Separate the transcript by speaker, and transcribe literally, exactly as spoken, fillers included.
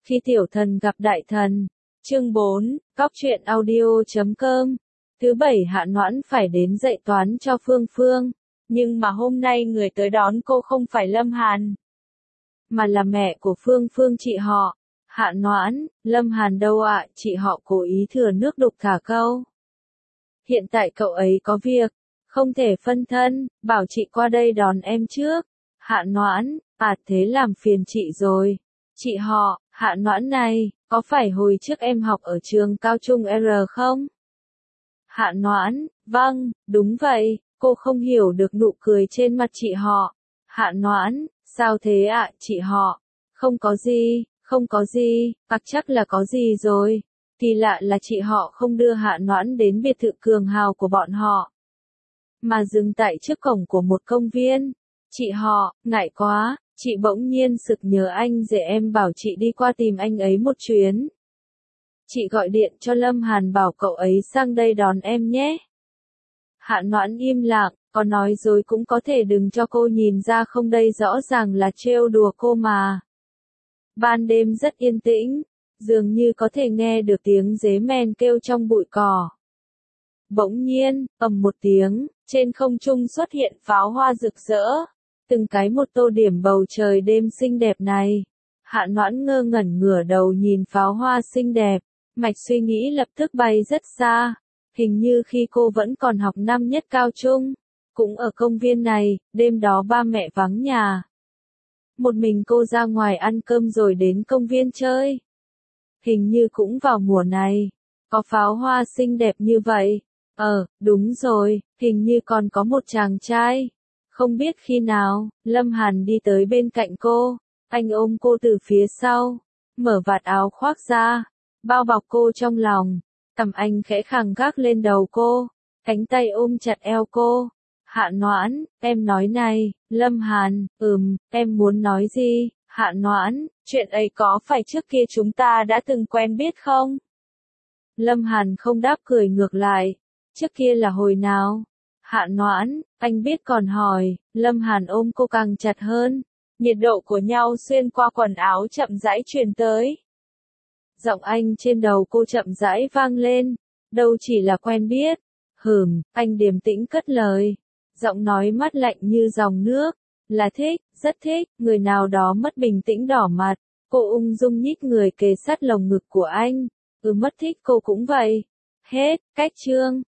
Speaker 1: Khi tiểu thần gặp đại thần. Chương bốn, Cóc truyện audio chấm com. Thứ bảy Hạ Noãn phải đến dạy toán cho Phương Phương, nhưng mà hôm nay người tới đón cô không phải Lâm Hàn, mà là mẹ của Phương Phương chị họ. Hạ Noãn, Lâm Hàn đâu ạ? Chị họ cố ý thừa nước đục thả câu. Hiện tại cậu ấy có việc, không thể phân thân, bảo chị qua đây đón em trước. Hạ Noãn, à thế làm phiền chị rồi. Chị họ, Hạ Noãn này, có phải hồi trước em học ở trường cao trung R không? Hạ Noãn, vâng, đúng vậy. Cô không hiểu được nụ cười trên mặt chị họ. Hạ Noãn, sao thế ạ, chị họ? Không có gì, không có gì, hoặc chắc là có gì rồi. Kỳ lạ là chị họ không đưa Hạ Noãn đến biệt thự cường hào của bọn họ, mà dừng tại trước cổng của một công viên. Chị họ, ngại quá, chị bỗng nhiên sực nhớ anh rể em bảo chị đi qua tìm anh ấy một chuyến. Chị gọi điện cho Lâm Hàn bảo cậu ấy sang đây đón em nhé. Hạ Noãn im lặng, có nói dối cũng có thể đừng cho cô nhìn ra không, đây rõ ràng là trêu đùa cô mà. Ban đêm rất yên tĩnh, dường như có thể nghe được tiếng dế mèn kêu trong bụi cỏ. Bỗng nhiên, ầm một tiếng, trên không trung xuất hiện pháo hoa rực rỡ, từng cái một tô điểm bầu trời đêm xinh đẹp này. Hạ Noãn ngơ ngẩn ngửa đầu nhìn pháo hoa xinh đẹp, mạch suy nghĩ lập tức bay rất xa. Hình như khi cô vẫn còn học năm nhất cao trung, cũng ở công viên này, đêm đó ba mẹ vắng nhà. Một mình cô ra ngoài ăn cơm rồi đến công viên chơi. Hình như cũng vào mùa này, có pháo hoa xinh đẹp như vậy. Ờ, đúng rồi, hình như còn có một chàng trai. Không biết khi nào, Lâm Hàn đi tới bên cạnh cô, anh ôm cô từ phía sau, mở vạt áo khoác ra, bao bọc cô trong lòng. Cằm anh khẽ khàng gác lên đầu cô, cánh tay ôm chặt eo cô. Hạ Noãn, em nói này, Lâm Hàn, ừm, em muốn nói gì? Hạ Noãn, chuyện ấy có phải trước kia chúng ta đã từng quen biết không? Lâm Hàn không đáp, cười ngược lại. Trước kia là hồi nào? Hạ Noãn, anh biết còn hỏi. Lâm Hàn ôm cô càng chặt hơn. Nhiệt độ của nhau xuyên qua quần áo chậm rãi truyền tới. Giọng anh trên đầu cô chậm rãi vang lên. Đâu chỉ là quen biết. Hừm, anh điềm tĩnh cất lời. Giọng nói mát lạnh như dòng nước. Là thích, rất thích. Người nào đó mất bình tĩnh đỏ mặt. Cô ung dung nhích người kề sát lồng ngực của anh. Ừ, mất thích cô cũng vậy. Hết, cách chương.